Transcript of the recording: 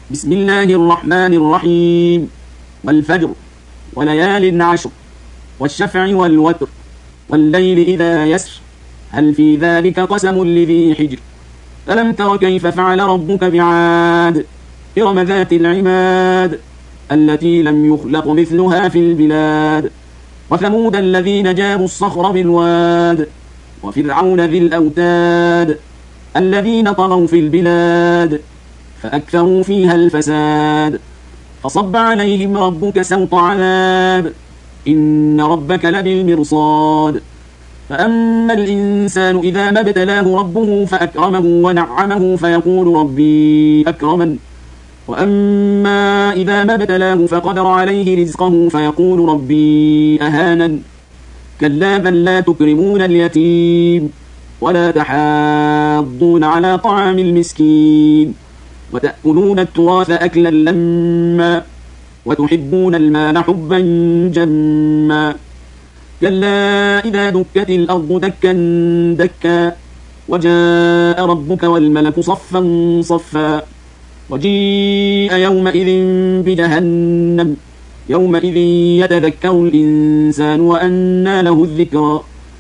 بسم الله الرحمن الرحيم. والفجر وليال عشر والشفع والوتر والليل إذا يسر هل في ذلك قسم لذي حجر ألم تر كيف فعل ربك بعاد إرم ذات العماد التي لم يخلق مثلها في البلاد وثمود الذين جابوا الصخر بالواد وفرعون ذي الأوتاد الذين طغوا في البلاد فأكثروا فيها الفساد فصب عليهم ربك سوط عذاب إن ربك لبالمرصاد فأما الإنسان إذا ما ابتلاه ربه فأكرمه ونعمه فيقول ربي أكرمن وأما إذا ما ابتلاه فقدر عليه رزقه فيقول ربي أهانن كلا بل لا تكرمون اليتيم ولا تحاضون على طعام المسكين وتأكلون التراث أكلا لما وتحبون المال حبا جما كلا إذا دكت الأرض دكا دكا وجاء ربك والملك صفا صفا وجيء يومئذ بجهنم يومئذ يتذكر الإنسان وأنى له الذكرى